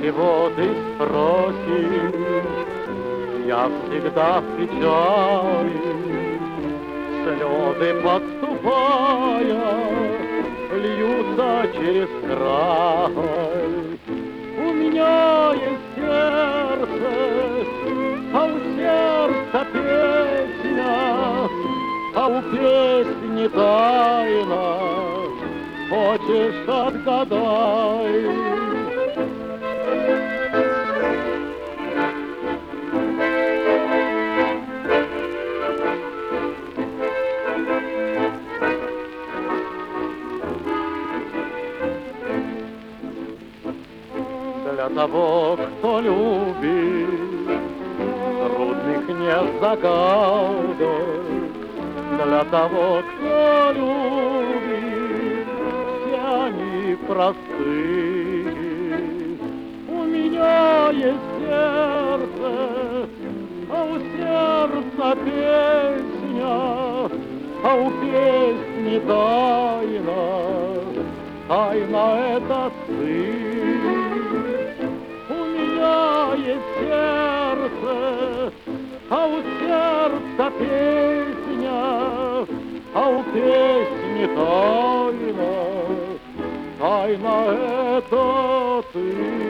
чего ты спросишь, я всегда в печали, слезы подступая, льются через край. У меня есть сердце, а у сердца песня, а у песни тайна. Хочешь, отгадай. Для того, кто любит, трудных не загадок. Для того, кто любит, все они простые. У меня есть сердце, а у сердца песня, а у песни тайна. Тайна — это ты. У меня есть сердце, а у сердца песня, а у песни тайна. Тайна — это ты.